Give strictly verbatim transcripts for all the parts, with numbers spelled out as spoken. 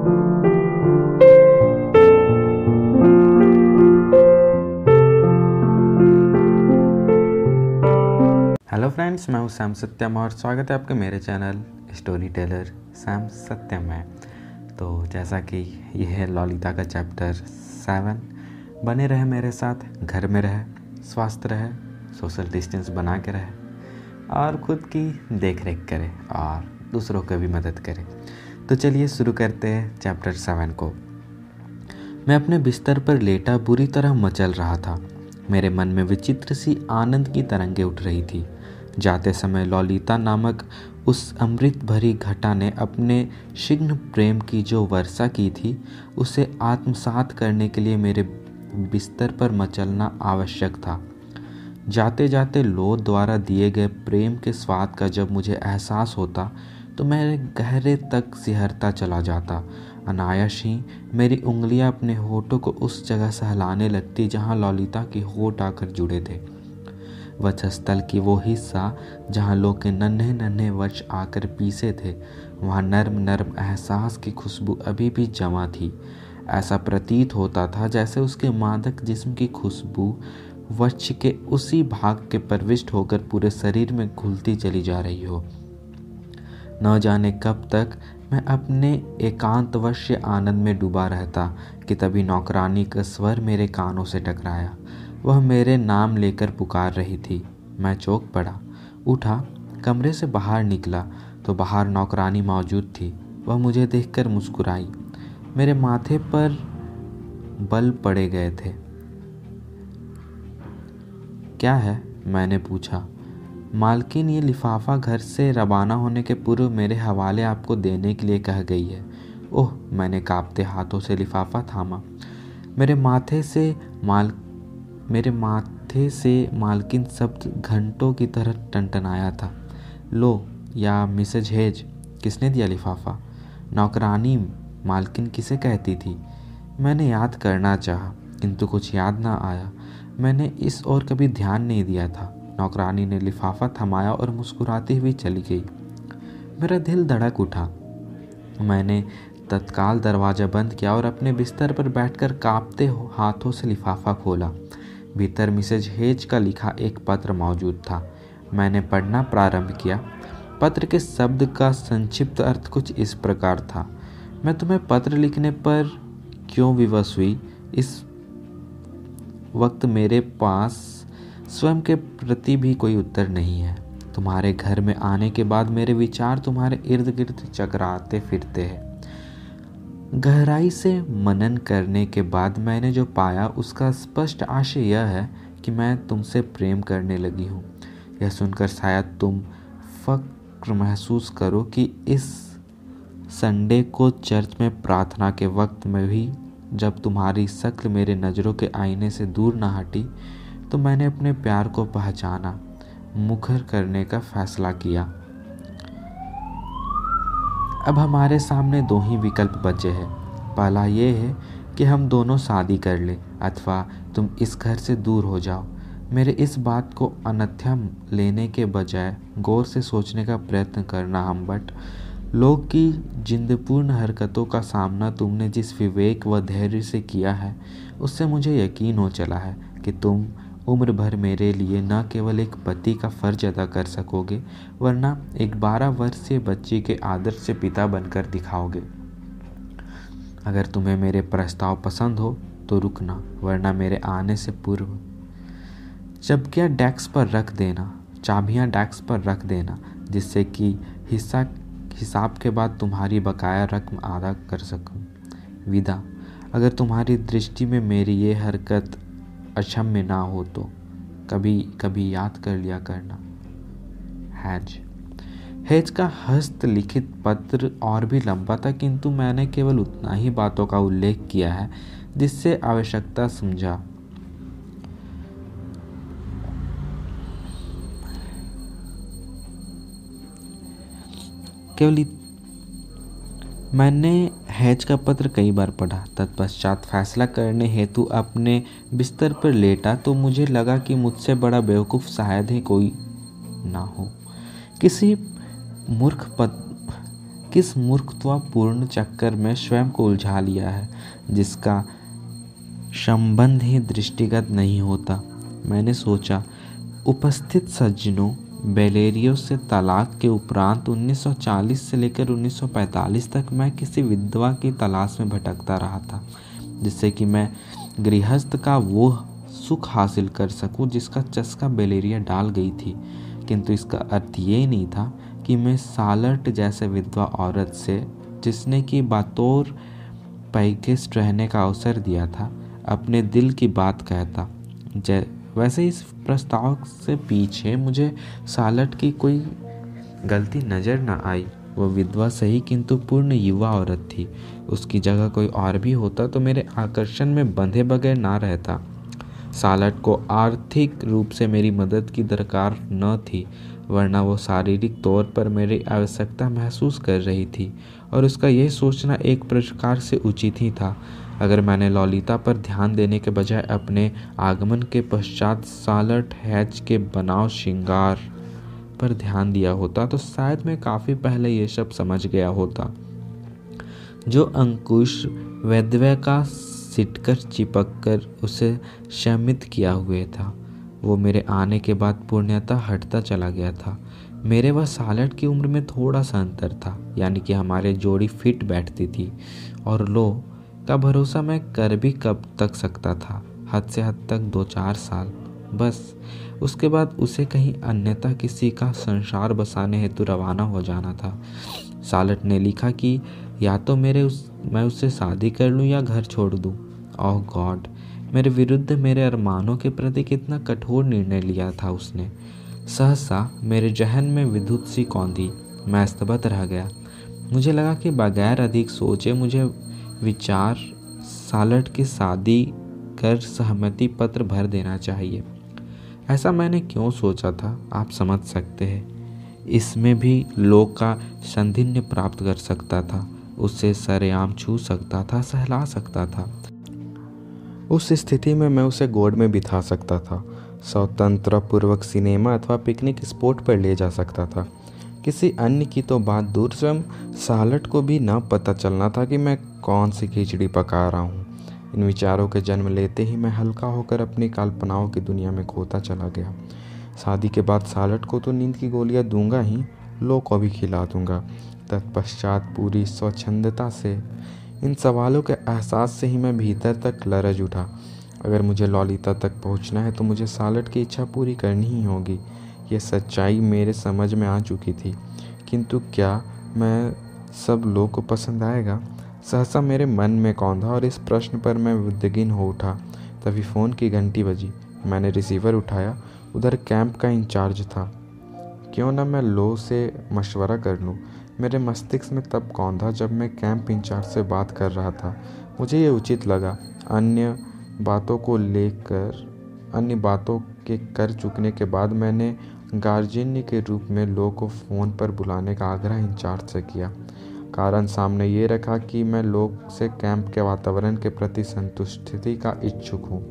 Hello friends, मैं हूं Sam सत्यम और स्वागत है आपके मेरे channel storyteller Sam Satyam में। तो जैसा कि यह है ललिता का चैप्टर सेवन। बने रहे मेरे साथ, घर में रहे, स्वस्थ रहे, सोशल डिस्टेंस बना के रहे और ख़ुद की देख रेख करे और दूसरों को भी मदद करे। तो चलिए शुरू करते हैं चैप्टर सेवन को। मैं अपने बिस्तर पर लेटा बुरी तरह मचल रहा था। मेरे मन में विचित्र सी आनंद की तरंगें उठ रही थी। जाते समय ललिता नामक उस अमृत भरी घटा ने अपने शीघ्र प्रेम की जो वर्षा की थी, उसे आत्मसात करने के लिए मेरे बिस्तर पर मचलना आवश्यक था। जाते जाते लोभ द्वारा दिए गए प्रेम के स्वाद का जब मुझे एहसास होता तो मैं गहरे तक सिहरता चला जाता। अनायास ही मेरी उंगलियां अपने होठों को उस जगह सहलाने लगती जहां ललिता के होठ आकर जुड़े थे। वक्षस्थल की वो हिस्सा जहां लोग के नन्हे नन्हे वक्ष आकर पीसे थे, वहां नर्म नर्म एहसास की खुशबू अभी भी जमा थी। ऐसा प्रतीत होता था जैसे उसके मादक जिस्म की खुशबू वक्ष के उसी भाग के प्रविष्ट होकर पूरे शरीर में घुलती चली जा रही हो। न जाने कब तक मैं अपने एकांतवश आनंद में डूबा रहता कि तभी नौकरानी का स्वर मेरे कानों से टकराया। वह मेरे नाम लेकर पुकार रही थी। मैं चौंक पड़ा, उठा, कमरे से बाहर निकला तो बाहर नौकरानी मौजूद थी। वह मुझे देखकर मुस्कुराई। मेरे माथे पर बल पड़े गए थे। क्या है? मैंने पूछा। मालकिन ये लिफाफा घर से रवाना होने के पूर्व मेरे हवाले आपको देने के लिए कह गई है। ओह, मैंने कांपते हाथों से लिफाफा थामा। मेरे माथे से माल मेरे माथे से मालकिन शब्द घंटों की तरह टनटनाया था। लो, या मिसेज हेज, किसने दिया लिफाफा? नौकरानी मालकिन किसे कहती थी? मैंने याद करना चाहा, किंतु कुछ याद ना आया। मैंने इस ओर कभी ध्यान नहीं दिया था। नौकरानी ने लिफाफा थमाया और मुस्कुराती हुई चली गई। मेरा दिल धड़क उठा। मैंने तत्काल दरवाज़ा बंद किया और अपने बिस्तर पर बैठकर कांपते हाथों से लिफाफा खोला। भीतर मिसेज हेज का लिखा एक पत्र मौजूद था। मैंने पढ़ना प्रारंभ किया। पत्र के शब्द का संक्षिप्त अर्थ कुछ इस प्रकार था। मैं तुम्हें पत्र लिखने पर क्यों विवश हुई? इस वक्त मेरे पास स्वयं के प्रति भी कोई उत्तर नहीं है। तुम्हारे घर में आने के बाद मेरे विचार तुम्हारे इर्द गिर्द चकराते फिरते हैं। गहराई से मनन करने के बाद मैंने जो पाया उसका स्पष्ट आशय यह है कि मैं तुमसे प्रेम करने लगी हूँ। यह सुनकर शायद तुम फक्र महसूस करो कि इस संडे को चर्च में प्रार्थना के वक्त में भी जब तुम्हारी शक्ल मेरे नज़रों के आईने से दूर न हटी तो मैंने अपने प्यार को पहचाना, मुखर करने का फैसला किया। अब हमारे सामने दो ही विकल्प बचे हैं। पहला ये है कि हम दोनों शादी कर लें अथवा तुम इस घर से दूर हो जाओ। मेरे इस बात को अनथ्या लेने के बजाय गौर से सोचने का प्रयत्न करना हम बट लोग की जिंदपूर्ण हरकतों का सामना तुमने जिस विवेक व धैर्य से किया है, उससे मुझे यकीन हो चला है कि तुम उम्र भर मेरे लिए न केवल एक पति का फर्ज अदा कर सकोगे, वरना एक बारह वर्षीय बच्ची के आदर्श से पिता बनकर दिखाओगे। अगर तुम्हें मेरे प्रस्ताव पसंद हो तो रुकना, वरना मेरे आने से पूर्व चाबियाँ डेस्क पर रख देना चाबियाँ डेस्क पर रख देना जिससे कि हिस्सा हिसाब के बाद तुम्हारी बकाया रकम अदा कर सकूं। विदा। अगर तुम्हारी दृष्टि में मेरी ये हरकत अक्षम्य ना हो तो कभी कभी याद कर लिया करना। हैज। हेज का हस्तलिखित पत्र और भी लंबा था, किंतु मैंने केवल उतना ही बातों का उल्लेख किया है जिससे आवश्यकता समझा। केवल मैंने हेज का पत्र कई बार पढ़ा। तत्पश्चात फैसला करने हेतु अपने बिस्तर पर लेटा तो मुझे लगा कि मुझसे बड़ा बेवकूफ़ शायद ही कोई ना हो। किसी मूर्ख पद किस मूर्खतापूर्ण चक्कर में स्वयं को उलझा लिया है जिसका संबंध ही दृष्टिगत नहीं होता। मैंने सोचा, उपस्थित सज्जनों, बेलेरियो से तलाक के उपरांत उन्नीस सौ चालीस से लेकर उन्नीस सौ पैंतालीस तक मैं किसी विधवा की तलाश में भटकता रहा था जिससे कि मैं गृहस्थ का वो सुख हासिल कर सकूं जिसका चस्का बेलेरिया डाल गई थी। किंतु इसका अर्थ ये नहीं था कि मैं सालर्ट जैसे विधवा औरत से, जिसने कि बतौर पैगिस्ट रहने का अवसर दिया था, अपने दिल की बात कहता। जै वैसे इस प्रस्ताव से पीछे मुझे सालर्ट की कोई गलती नज़र न आई। वो विधवा सही किंतु पूर्ण युवा औरत थी। उसकी जगह कोई और भी होता तो मेरे आकर्षण में बंधे बगैर ना रहता। सालर्ट को आर्थिक रूप से मेरी मदद की दरकार न थी, वरना वो शारीरिक तौर पर मेरी आवश्यकता महसूस कर रही थी और उसका यह सोचना एक प्रकार से उचित ही था। अगर मैंने ललिता पर ध्यान देने के बजाय अपने आगमन के पश्चात सालर्ट हैच के बनाव श्रृंगार पर ध्यान दिया होता तो शायद मैं काफ़ी पहले ये सब समझ गया होता। जो अंकुश वैद्य का सिटकर चिपक कर उसे शमित किया हुए था, वो मेरे आने के बाद पूर्णतः हटता चला गया था। मेरे व सालर्ट की उम्र में थोड़ा सा अंतर था, यानी कि हमारे जोड़ी फिट बैठती थी और लो का भरोसा मैं कर भी कब तक सकता था, हद से हद तक दो चार साल बस। उसके बाद उसे कहीं अन्यथा किसी का संसार बसाने हेतु रवाना हो जाना था। सालर्ट ने लिखा कि या तो मेरे उस मैं उससे शादी कर लूं या घर छोड़ दूं। ओह गॉड, मेरे विरुद्ध मेरे अरमानों के प्रति कितना कठोर निर्णय लिया था उसने। सहसा मेरे जहन में विद्युत सी कौंधी। मैं स्तब्ध रह गया। मुझे लगा कि बगैर अधिक सोचे मुझे विचार सालर्ट की शादी कर सहमति पत्र भर देना चाहिए। ऐसा मैंने क्यों सोचा था आप समझ सकते हैं। इसमें भी लोक का संधिन्य प्राप्त कर सकता था, उससे सरेआम छू सकता था, सहला सकता था। उस स्थिति में मैं उसे गोद में बिठा सकता था, स्वतंत्रता पूर्वक सिनेमा अथवा पिकनिक स्पॉट पर ले जा सकता था। किसी अन्य की तो बात दूर, स्वयं सालर्ट को भी न पता चलना था कि मैं कौन सी खिचड़ी पका रहा हूँ। इन विचारों के जन्म लेते ही मैं हल्का होकर अपनी कल्पनाओं की दुनिया में खोता चला गया। शादी के बाद सालर्ट को तो नींद की गोलियां दूंगा ही, लो को भी खिला दूंगा। तत्पश्चात पूरी स्वच्छंदता से इन सवालों के एहसास से ही मैं भीतर तक लरज उठा। अगर मुझे ललिता तक पहुंचना है तो मुझे सालर्ट की इच्छा पूरी करनी ही होगी। ये सच्चाई मेरे समझ में आ चुकी थी, किंतु क्या मैं सब लोगों को पसंद आएगा? सहसा मेरे मन में कौंधा और इस प्रश्न पर मैं उद्विग्न हो उठा। तभी फ़ोन की घंटी बजी। मैंने रिसीवर उठाया। उधर कैंप का इंचार्ज था। क्यों ना मैं लो से मशवरा कर लूँ, मेरे मस्तिष्क में तब कौंधा जब मैं कैंप इंचार्ज से बात कर रहा था। मुझे ये उचित लगा। अन्य बातों को लेकर अन्य बातों के कर चुकने के बाद मैंने गार्जियन के रूप में लो को फ़ोन पर बुलाने का आग्रह इंचार्ज से किया। कारण सामने ये रखा कि मैं लोग से कैंप के वातावरण के प्रति संतुष्टि का इच्छुक हूँ।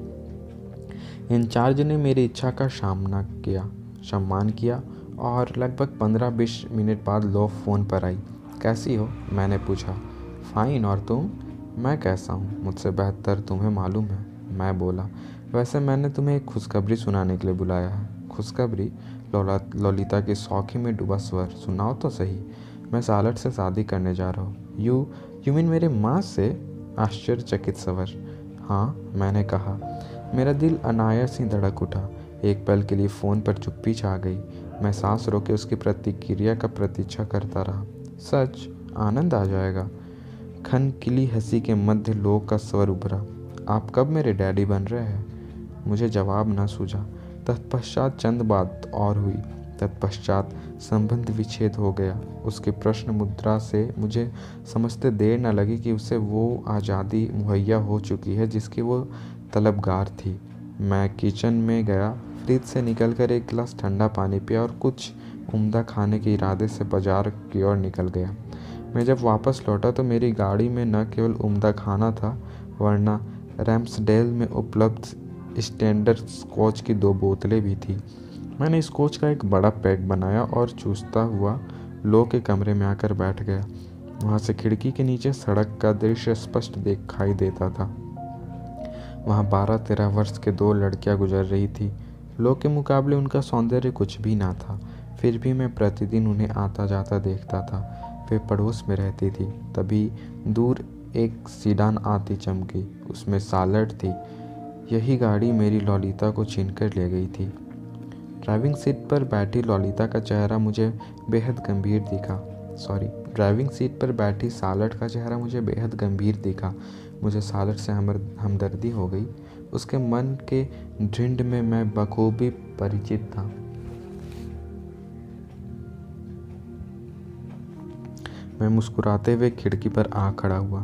इंचार्ज ने मेरी इच्छा का सामना किया सम्मान किया और लगभग पंद्रह बीस मिनट बाद लो फ़ोन पर आई। कैसी हो, मैंने पूछा। फाइन, और तुम? मैं कैसा हूँ, मुझसे बेहतर तुम्हें मालूम है, मैं बोला। वैसे मैंने तुम्हें एक खुशखबरी सुनाने के लिए बुलाया है। खुशखबरी? ललिता की सौखी में डूबा स्वर। सुनाओ तो सही। मैं सालर्ट से शादी करने जा रहा हूँ। यू यू मीन मेरे माँ से? आश्चर्यचकित स्वर। हाँ, मैंने कहा। मेरा दिल अनायास ही धड़क उठा। एक पल के लिए फ़ोन पर चुप्पी छा गई। मैं सांस रोके उसकी प्रतिक्रिया का प्रतीक्षा करता रहा। सच? आनंद आ जाएगा। खनकिली हंसी के मध्य लोग का स्वर उभरा। आप कब मेरे डैडी बन रहे हैं? मुझे जवाब न सूझा। तत्पश्चात चंद बात और हुई। तत्पश्चात संबंध विच्छेद हो गया। उसके प्रश्न मुद्रा से मुझे समझते देर न लगी कि उसे वो आज़ादी मुहैया हो चुकी है जिसकी वो तलबगार थी। मैं किचन में गया, फ्रिज से निकलकर एक गिलास ठंडा पानी पिया और कुछ उम्दा खाने के इरादे से बाजार की ओर निकल गया। मैं जब वापस लौटा तो मेरी गाड़ी में न केवल उम्दा खाना था, वरना रैम्सडेल में उपलब्ध स्टैंडर्ड स्कॉच की दो बोतलें भी थी। मैंने स्कॉच का एक बड़ा पैक बनाया और चूसता हुआ लो के कमरे में आकर बैठ गया। वहाँ से खिड़की के नीचे सड़क का दृश्य स्पष्ट दिखाई देता था। वहाँ बारह तेरह वर्ष के दो लड़कियाँ गुजर रही थी। लोग के मुकाबले उनका सौंदर्य कुछ भी ना था, फिर भी मैं प्रतिदिन उन्हें आता जाता देखता था। वे पड़ोस में रहती थी। तभी दूर एक सीडान आती चमकी, उसमें सालट थी। यही गाड़ी मेरी ललिता को छीनकर ले गई थी। ड्राइविंग सीट पर बैठी ललिता का चेहरा मुझे बेहद गंभीर दिखा सॉरी ड्राइविंग सीट पर बैठी सालट का चेहरा मुझे बेहद गंभीर दिखा। मुझे सालट से हमर हमदर्दी हो गई। उसके मन के ढिंड में मैं बखूबी परिचित था। मैं मुस्कुराते हुए खिड़की पर आ खड़ा हुआ।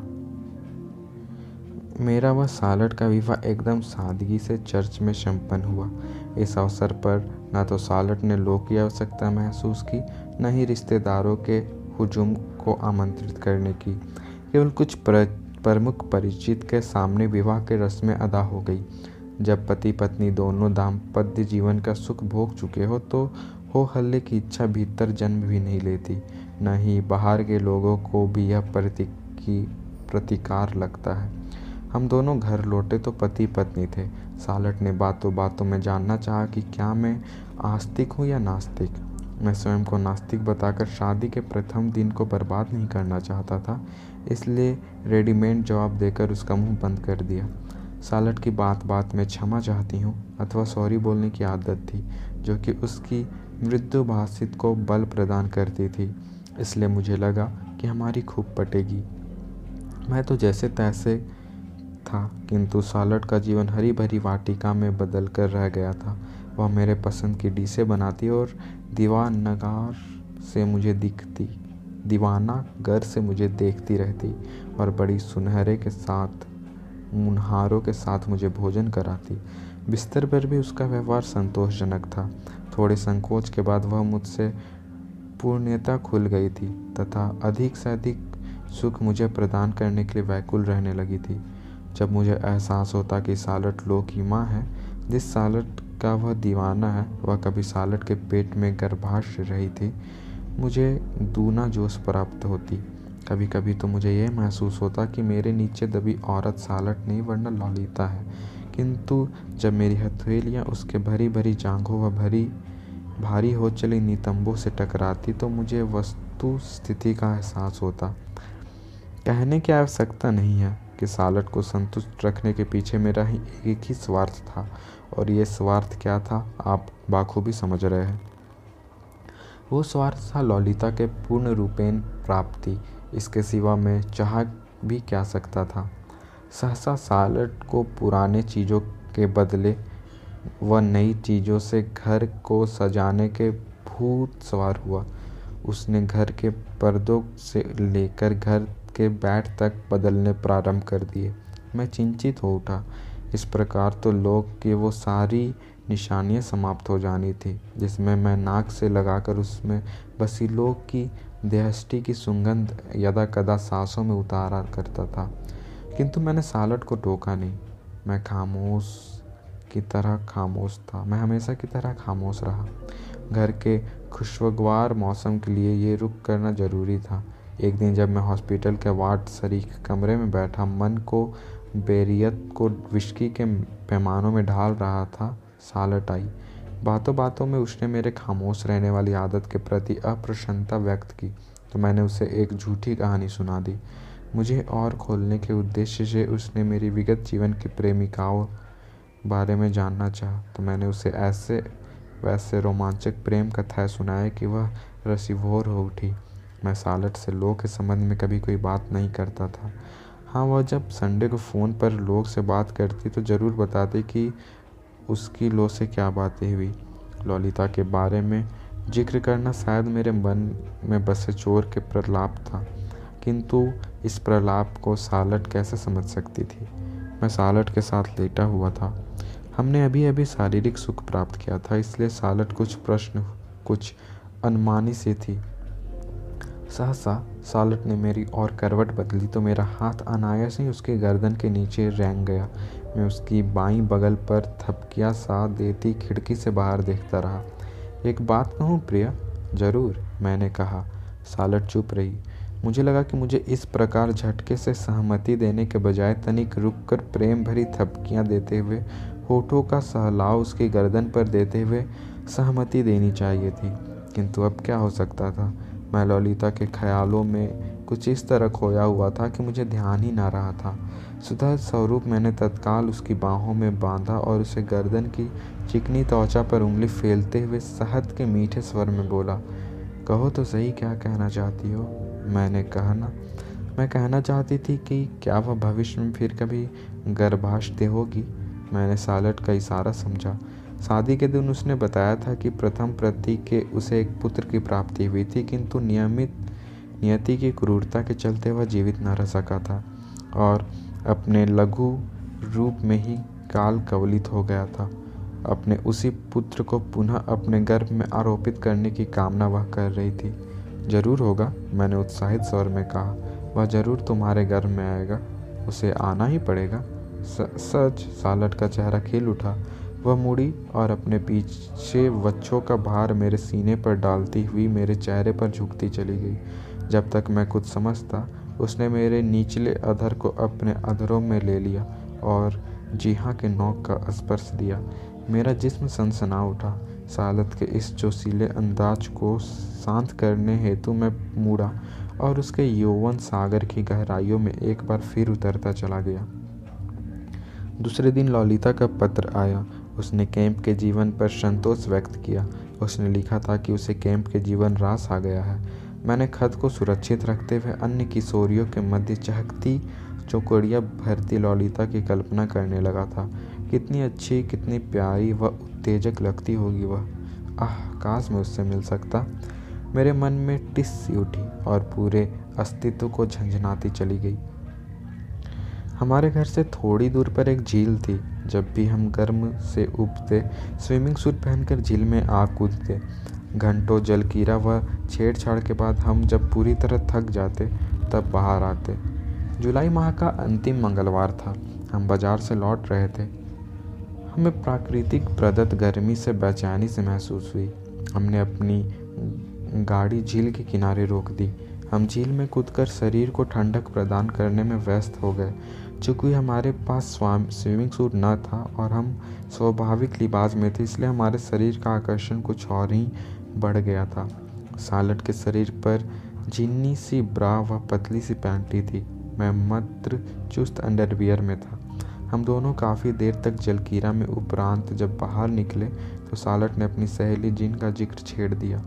मेरा वह सालट का विवाह एकदम सादगी से चर्च में संपन्न हुआ। इस अवसर पर न तो सालट ने लोग की आवश्यकता महसूस की, न ही रिश्तेदारों के हुजूम को आमंत्रित करने की। केवल कुछ प्रमुख परिचित के सामने विवाह की रस्में अदा हो गई। जब पति पत्नी दोनों दाम्पत्य जीवन का सुख भोग चुके हो तो हो हल्ले की इच्छा भीतर जन्म भी नहीं लेती, न ही बाहर के लोगों को भी यह प्रतीकी प्रतिकार लगता है। हम दोनों घर लौटे तो पति पत्नी थे। सालट ने बातों बातों में जानना चाहा कि क्या मैं आस्तिक हूँ या नास्तिक। मैं स्वयं को नास्तिक बताकर शादी के प्रथम दिन को बर्बाद नहीं करना चाहता था, इसलिए रेडीमेड जवाब देकर उसका मुंह बंद कर दिया। सालट की बात बात में क्षमा चाहती हूँ अथवा सॉरी बोलने की आदत थी, जो कि उसकी मृदु भाषित को बल प्रदान करती थी। इसलिए मुझे लगा कि हमारी खूब पटेगी। मैं तो जैसे तैसे था, किंतु सालट का जीवन हरी भरी वाटिका में बदल कर रह गया था। वह मेरे पसंद की डिशें बनाती और दीवानगार से मुझे दिखती दीवाना गर से मुझे देखती रहती और बड़ी सुनहरे के साथ मुनहारों के साथ मुझे भोजन कराती। बिस्तर पर भी उसका व्यवहार संतोषजनक था। थोड़े संकोच के बाद वह मुझसे पूर्णतः खुल गई थी तथा अधिक से अधिक सुख मुझे प्रदान करने के लिए व्याकुल रहने लगी थी। जब मुझे एहसास होता कि सालट लोक की माँ है, जिस सालट का वह दीवाना है, वह कभी सालट के पेट में गर्भाशय रही थी, मुझे दूना जोश प्राप्त होती। कभी कभी तो मुझे यह महसूस होता कि मेरे नीचे दबी औरत सालट नहीं वरना ललिता है। किंतु जब मेरी हथेलियाँ उसके भरी भरी जांघों व भरी भारी हो चली नितंबों से टकराती तो मुझे वस्तु स्थिति का एहसास होता। कहने की आवश्यकता नहीं है कि सालट को संतुष्ट रखने के पीछे मेरा ही एक ही स्वार्थ था, और ये स्वार्थ क्या था आप बाखूबी समझ रहे हैं। वो स्वार्थ था ललिता के पूर्ण रूपेण प्राप्ति। इसके सिवा मैं चाह भी क्या सकता था। सहसा सालट को पुराने चीज़ों के बदले व नई चीज़ों से घर को सजाने के भूत सवार हुआ। उसने घर के पर्दों से लेकर घर के बैठ तक बदलने प्रारंभ कर दिए। मैं चिंतित हो उठा। इस प्रकार तो लोग की वो सारी निशानियाँ समाप्त हो जानी थी जिसमें मैं नाक से लगाकर उसमें बसी लोग की देहष्टि की सुगंध यदा कदा सांसों में उतारा करता था। किंतु मैंने सालट को टोका नहीं। मैं खामोश की तरह खामोश था मैं हमेशा की तरह खामोश रहा। घर के खुशगवार मौसम के लिए ये रुक करना जरूरी था। एक दिन जब मैं हॉस्पिटल के वार्ड शरीक कमरे में बैठा मन को बेरियत को विस्की के पैमानों में ढाल रहा था, सालट आई। बातों बातों में उसने मेरे खामोश रहने वाली आदत के प्रति अप्रसन्नता व्यक्त की तो मैंने उसे एक झूठी कहानी सुना दी। मुझे और खोलने के उद्देश्य से उसने मेरी विगत जीवन की प्रेमिकाओं बारे में जानना चाहा तो मैंने उसे ऐसे वैसे रोमांचक प्रेम कथाएं सुनाए कि वह रसीभोर हो उठी। मैं सालट से लोग के संबंध में कभी कोई बात नहीं करता था। हाँ, वह जब संडे को फ़ोन पर लोग से बात करती तो ज़रूर बताती कि उसकी लो से क्या बातें हुई। ललिता के बारे में जिक्र करना शायद मेरे मन में बसे चोर के प्रलाप था, किंतु इस प्रलाप को सालट कैसे समझ सकती थी। मैं सालट के साथ लेटा हुआ था। हमने अभी अभी शारीरिक सुख प्राप्त किया था, इसलिए सालट कुछ प्रश्न कुछ अनमानी सी थी। सहसा सालट ने मेरी और करवट बदली तो मेरा हाथ अनायास ही उसके गर्दन के नीचे रेंग गया। मैं उसकी बाईं बगल पर थपकिया सा देती खिड़की से बाहर देखता रहा। एक बात कहूँ प्रिया? जरूर, मैंने कहा। सालट चुप रही। मुझे लगा कि मुझे इस प्रकार झटके से सहमति देने के बजाय तनिक रुककर प्रेम भरी थपकियां देते हुए, होठों का सहलाव उसकी गर्दन पर देते हुए सहमति देनी चाहिए थी। किंतु अब क्या हो सकता था। मैं ललिता के ख्यालों में कुछ इस तरह खोया हुआ था कि मुझे ध्यान ही ना रहा था। सुधा स्वरूप मैंने तत्काल उसकी बाहों में बांधा और उसे गर्दन की चिकनी त्वचा पर उंगली फेलते हुए सहत के मीठे स्वर में बोला, कहो तो सही, क्या कहना चाहती हो। मैंने कहा ना मैं कहना चाहती थी कि क्या वह भविष्य में फिर कभी गर्भाशय होगी। मैंने सालट का इशारा समझा। शादी के दिन उसने बताया था कि प्रथम प्रतीक के उसे एक पुत्र की प्राप्ति हुई थी, किंतु नियमित नियति की क्रूरता के चलते वह जीवित न रह सका था और अपने लघु रूप में ही काल कवलित हो गया था। अपने उसी पुत्र को पुनः अपने गर्भ में आरोपित करने की कामना वह कर रही थी। जरूर होगा, मैंने उत्साहित स्वर में कहा, वह जरूर तुम्हारे गर्भ में आएगा, उसे आना ही पड़ेगा। सच। सालट का चेहरा खिल उठा। वह मुड़ी और अपने पीछे वच्छों का भार मेरे सीने पर डालती हुई मेरे चेहरे पर झुकती चली गई। जब तक मैं कुछ समझता, उसने मेरे निचले अधर को अपने अधरों में ले लिया और जीहा के नोक का स्पर्श दिया। मेरा जिस्म सनसना उठा। सालत के इस जोशीले अंदाज को शांत करने हेतु मैं मुड़ा और उसके यौवन सागर की गहराइयों में एक बार फिर उतरता चला गया। दूसरे दिन ललिता का पत्र आया। उसने कैंप के जीवन पर संतोष व्यक्त किया। उसने लिखा था कि उसे कैंप के जीवन रास आ गया है। मैंने खत को सुरक्षित रखते हुए अन्य किशोरियों के मध्य चहकती चौकड़ियाँ भरती ललिता की कल्पना करने लगा था। कितनी अच्छी, कितनी प्यारी व उत्तेजक लगती होगी वह। आह, काश मैं उससे मिल सकता। मेरे मन में टिस सी उठी और पूरे अस्तित्व को झंझनाती चली गई। हमारे घर से थोड़ी दूर पर एक झील थी। जब भी हम गर्म से उबते, स्विमिंग सूट पहनकर झील में आ कूदते। घंटों जलकीरा व छेड़छाड़ के बाद हम जब पूरी तरह थक जाते, तब बाहर आते। जुलाई माह का अंतिम मंगलवार था। हम बाजार से लौट रहे थे। हमें प्राकृतिक प्रदत्त गर्मी से बेचैनी से महसूस हुई। हमने अपनी गाड़ी झील के किनारे रोक दी। हम झील में कूदकर शरीर को ठंडक प्रदान करने में व्यस्त हो गए। चूँकि हमारे पास स्विमिंग सूट न था और हम स्वाभाविक लिबास में थे, इसलिए हमारे शरीर का आकर्षण कुछ और ही बढ़ गया था। सालट के शरीर पर झिन्नी सी ब्रा व पतली सी पैंटी थी। मैं मात्र चुस्त अंडरवियर में था। हम दोनों काफ़ी देर तक जलकीरा में उपरांत जब बाहर निकले तो सालट ने अपनी सहेली जिन का जिक्र छेड़ दिया।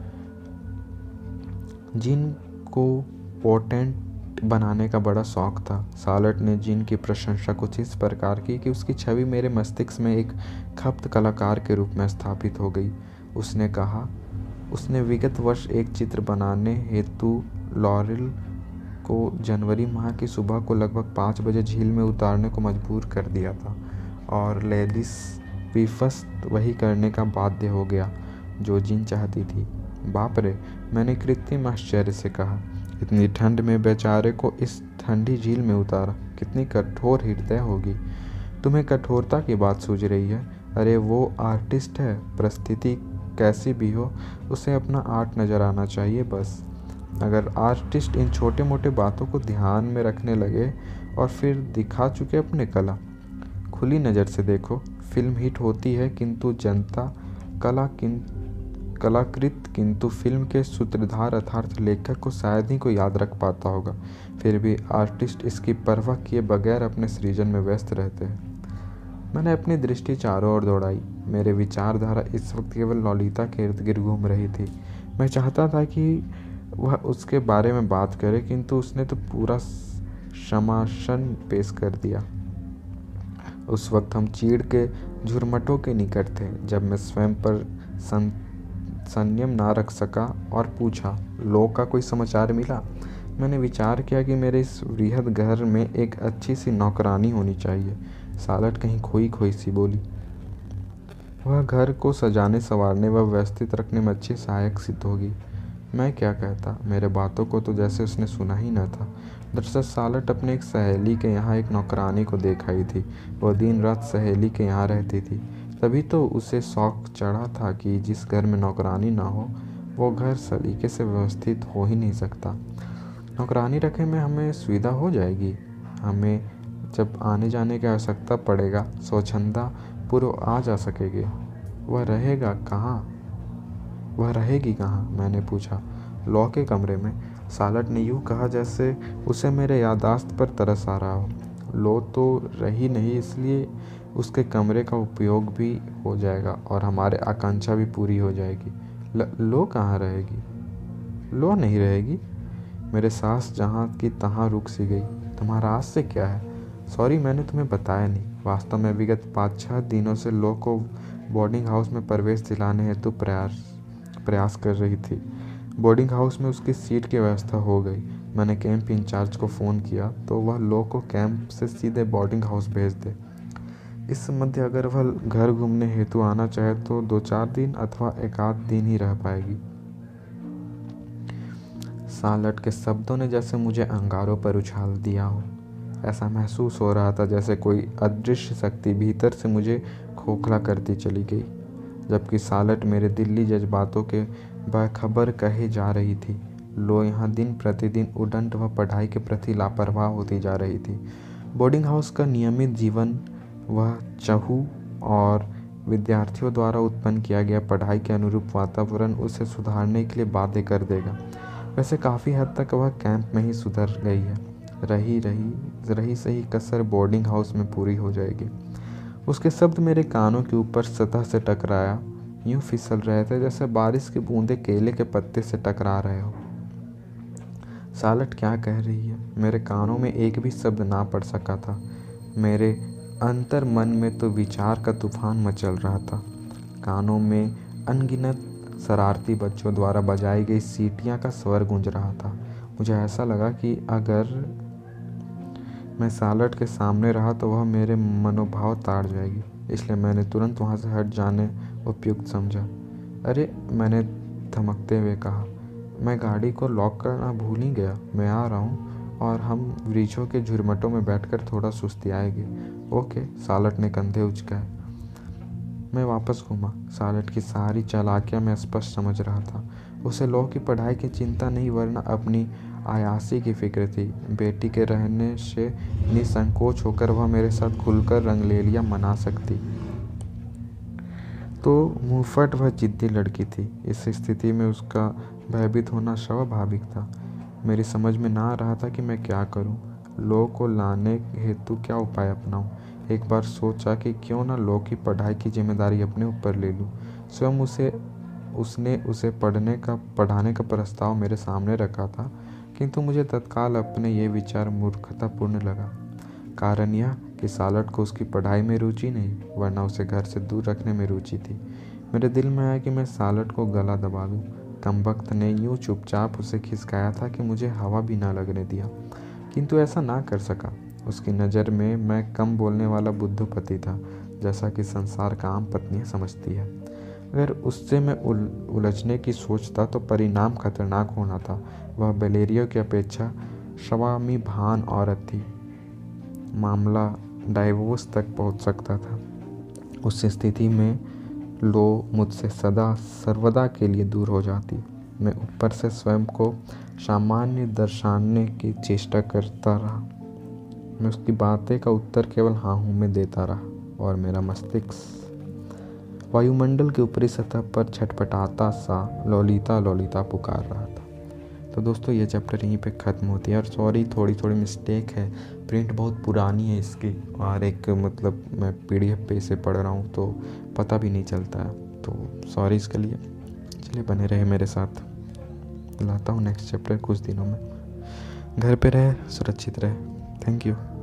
जिन को पोटेंट बनाने का बड़ा शौक था। सालट ने जिन की प्रशंसा कुछ इस प्रकार की कि उसकी छवि मेरे मस्तिष्क में एक खप्त कलाकार के रूप में स्थापित हो गई। उसने कहा, उसने विगत वर्ष एक चित्र बनाने हेतु लॉरेल को जनवरी माह की सुबह को लगभग पाँच बजे झील में उतारने को मजबूर कर दिया था और लेडिस विफस वही करने का बाध्य हो गया जो जिन चाहती थी। बाप रे, मैंने कृत्रिम आश्चर्य से कहा, इतनी ठंड में बेचारे को इस ठंडी झील में उतारा, कितनी कठोर हृदय होगी। तुम्हें कठोरता की बात सूझ रही है? अरे वो आर्टिस्ट है, परिस्थिति कैसी भी हो उसे अपना आर्ट नज़र आना चाहिए बस। अगर आर्टिस्ट इन छोटे मोटे बातों को ध्यान में रखने लगे और फिर दिखा चुके अपने कला। खुली नज़र से देखो, फिल्म हिट होती है किंतु जनता कला किन कलाकृत किंतु फिल्म के सूत्रधार अर्थात लेखक को शायद ही कोई याद रख पाता होगा। फिर भी आर्टिस्ट इसकी परवाह किए बगैर अपने सृजन में व्यस्त रहते हैं। मैंने अपनी दृष्टि चारों ओर दौड़ाई। मेरे विचारधारा इस वक्त केवल ललिता के इर्द गिर्द घूम रही थी। मैं चाहता था कि वह उसके बारे में बात करे, किंतु उसने तो पूरा समासन पेश कर दिया। उस वक्त हम चीड़ के झुरमटों के निकट थे जब मैं स्वयं पर सं संयम ना रख सका और पूछा, लोग का कोई समाचार मिला? मैंने विचार किया कि मेरे इस वृहद घर में एक अच्छी सी नौकरानी होनी चाहिए। सालट कहीं खोई खोई सी बोली। वह घर को सजाने संवारने व व्यवस्थित रखने में अच्छी सहायक सिद्ध होगी। मैं क्या कहता, मेरे बातों को तो जैसे उसने सुना ही न था। दरअसल सालट अपने एक सहेली के यहाँ एक नौकरानी को देखा ही थी। वह दिन रात सहेली के यहाँ रहती थी, तभी तो उसे शौक चढ़ा था कि जिस घर में नौकरानी ना हो वो घर सलीके से व्यवस्थित हो ही नहीं सकता। नौकरानी रखे में हमें सुविधा हो जाएगी। हमें जब आने जाने की आवश्यकता पड़ेगा स्वच्छंदा पूर्व आ जा सकेंगे। वह रहेगा कहाँ वह रहेगी कहाँ मैंने पूछा। लॉ के कमरे में, सालट ने यूँ कहा जैसे उसे मेरे याददाश्त पर तरस आ रहा हो। लो तो रही नहीं, इसलिए उसके कमरे का उपयोग भी हो जाएगा और हमारे आकांक्षा भी पूरी हो जाएगी। ल, लो कहाँ रहेगी? लो नहीं रहेगी। मेरे सांस जहाँ की तहाँ रुक सी गई। तुम्हारा आज से क्या है? सॉरी, मैंने तुम्हें बताया नहीं। वास्तव में विगत पाँच छः दिनों से लो को बोर्डिंग हाउस में प्रवेश दिलाने हेतु प्रयास प्रयास कर रही थी। बोर्डिंग हाउस में उसकी सीट की व्यवस्था हो गई। मैंने कैंप इंचार्ज को फ़ोन किया तो वह लो को कैंप से सीधे बोर्डिंग हाउस भेज दे। इस मध्य अगर वह घर घूमने हेतु आना चाहे तो दो चार दिन अथवा एक आध दिन ही रह पाएगी। सालट के शब्दों ने जैसे मुझे अंगारों पर उछाल दिया हो। ऐसा महसूस हो रहा था जैसे कोई अदृश्य शक्ति भीतर से मुझे खोखला करती चली गई, जबकि सालट मेरे दिली जज्बातों के बाखबर कहे जा रही थी। लो यहाँ दिन प्रतिदिन उद्दंड व पढ़ाई के प्रति लापरवाह होती जा रही थी। बोर्डिंग हाउस का नियमित जीवन, वह चहू और विद्यार्थियों द्वारा उत्पन्न किया गया पढ़ाई के अनुरूप वातावरण उसे सुधारने के लिए बाध्य कर देगा। वैसे काफ़ी हद तक वह कैंप में ही सुधर गई है। रही रही रही सही कसर बोर्डिंग हाउस में पूरी हो जाएगी। उसके शब्द मेरे कानों के ऊपर सतह से टकराया यूं फिसल रहे थे जैसे बारिश की बूंदें केले के पत्ते से टकरा रहे हो। सालट क्या कह रही है? मेरे कानों में एक भी शब्द ना पड़ सका था। मेरे अंतर मन में तो विचार का तूफान मचल रहा था। कानों में अनगिनत शरारती बच्चों द्वारा बजाई गई सीटियां का स्वर गूंज रहा था। मुझे ऐसा लगा कि अगर मैं सालट के सामने रहा तो वह मेरे मनोभाव ताड़ जाएगी, इसलिए मैंने तुरंत वहाँ से हट जाने उपयुक्त समझा। अरे, मैंने धमकते हुए कहा, मैं गाड़ी को लॉक करना भूल ही गया। मैं आ रहा हूँ और हम वृक्षों के झुरमटों में बैठकर थोड़ा सुस्ती आएगी। ओके, सालट ने कंधे उचकाए। मैं वापस घूमा। सालट की सारी चालाकियाँ मैं स्पष्ट समझ रहा था। उसे लॉ की पढ़ाई की चिंता नहीं, वरना अपनी आयासी की फिक्र थी। बेटी के रहने से निसंकोच होकर वह मेरे साथ खुलकर रंगलेलियाँ मना सकती, तो मुंहफट वह जिद्दी लड़की थी। इस स्थिति में उसका भयभीत होना स्वाभाविक था। मेरी समझ में ना आ रहा था कि मैं क्या करूं। लो को लाने हेतु क्या उपाय अपनाऊं। एक बार सोचा कि क्यों ना लो की पढ़ाई की जिम्मेदारी अपने ऊपर ले लूं। स्वयं उसे उसने उसे पढ़ने का पढ़ाने का प्रस्ताव मेरे सामने रखा था, किंतु मुझे तत्काल अपने ये विचार मूर्खतापूर्ण लगा। कारण यह कि सालट को उसकी पढ़ाई में रुचि नहीं, वरना उसे घर से दूर रखने में रुचि थी। मेरे दिल में आया कि मैं सालट को गला दबा दूं। कमबख्त ने यूं चुपचाप उसे खिसकाया था कि मुझे हवा भी ना लगने दिया, किंतु ऐसा ना कर सका। उसकी नज़र में मैं कम बोलने वाला बुद्धूपति था, जैसा कि संसार का आम पत्नी समझती है। अगर उससे मैं उल, उलझने की सोचता तो परिणाम खतरनाक होना था। वह बेलेरियो की अपेक्षा स्वाभिमान औरत थी। मामला डाइवोर्स तक पहुंच सकता था। उस स्थिति में लो मुझसे सदा सर्वदा के लिए दूर हो जाती। मैं ऊपर से स्वयं को सामान्य दर्शाने की चेष्टा करता रहा। मैं उसकी बातें का उत्तर केवल हाँ हूँ में देता रहा और मेरा मस्तिष्क वायुमंडल की ऊपरी सतह पर छटपटाता सा ललिता ललिता पुकार रहा था। तो दोस्तों, ये चैप्टर यहीं पे ख़त्म होती है। और सॉरी, थोड़ी थोड़ी मिस्टेक है, प्रिंट बहुत पुरानी है इसकी, और एक मतलब मैं पीडीएफ पे इसे पढ़ रहा हूँ तो पता भी नहीं चलता है, तो सॉरी इसके लिए। चलिए, बने रहे मेरे साथ। लाता हूँ नेक्स्ट चैप्टर कुछ दिनों में। घर पे रहे, सुरक्षित रहे। Thank you.